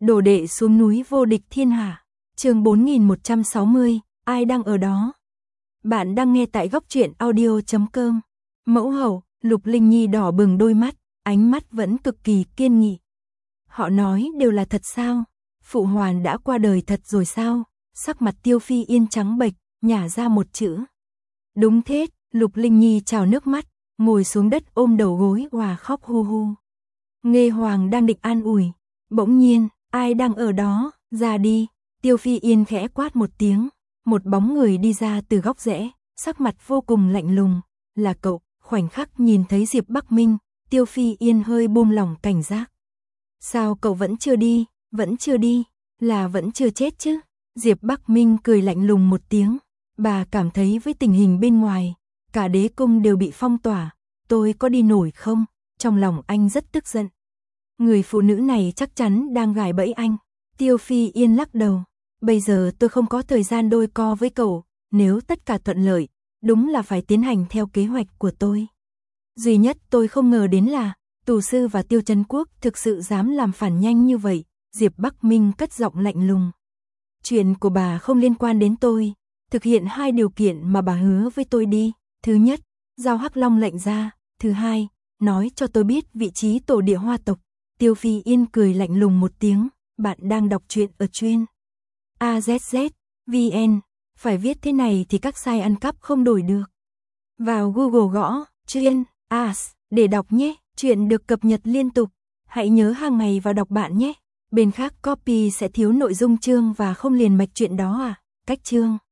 Đồ đệ xuống núi vô địch thiên hạ. Chương 4160, ai đang ở đó? Bạn đang nghe tại góc truyện audio.com. Mẫu hậu, Lục Linh Nhi đỏ bừng đôi mắt, ánh mắt vẫn cực kỳ kiên nghị. Họ nói đều là thật sao? Phụ hoàng đã qua đời thật rồi sao? Sắc mặt Tiêu Phi Yên trắng bệch, nhả ra một chữ. Đúng thế, Lục Linh Nhi trào nước mắt, ngồi xuống đất ôm đầu gối hòa khóc hu hu. Nghê Hoàng đang định an ủi, bỗng nhiên, ai đang ở đó, ra đi. Tiêu Phi Yên khẽ quát một tiếng, một bóng người đi ra từ góc rẽ, sắc mặt vô cùng lạnh lùng, là cậu. Khoảnh khắc nhìn thấy Diệp Bắc Minh, Tiêu Phi Yên hơi buông lỏng cảnh giác. Sao cậu vẫn chưa đi, là vẫn chưa chết chứ? Diệp Bắc Minh cười lạnh lùng một tiếng, bà cảm thấy với tình hình bên ngoài, cả đế cung đều bị phong tỏa, tôi có đi nổi không? Trong lòng anh rất tức giận. Người phụ nữ này chắc chắn đang gài bẫy anh. Tiêu Phi Yên lắc đầu, bây giờ tôi không có thời gian đôi co với cậu, nếu tất cả thuận lợi, đúng là phải tiến hành theo kế hoạch của tôi. Duy nhất tôi không ngờ đến là, Tù Sư và Tiêu Trấn Quốc thực sự dám làm phản nhanh như vậy. Diệp Bắc Minh cất giọng lạnh lùng. Chuyện của bà không liên quan đến tôi, thực hiện 2 điều kiện mà bà hứa với tôi đi. Thứ nhất, giao Hắc Long lệnh ra. Thứ hai, nói cho tôi biết vị trí tổ địa Hoa tộc. Tiêu Phi Yên cười lạnh lùng một tiếng, bạn đang đọc truyện ở chuyên AZZ.vn, phải viết thế này thì các site ăn cắp không đổi được. Vào Google gõ chuyên AS để đọc nhé, chuyện được cập nhật liên tục. Hãy nhớ hàng ngày vào đọc bạn nhé. Bên khác copy sẽ thiếu nội dung chương và không liền mạch chuyện đó à? Cách chương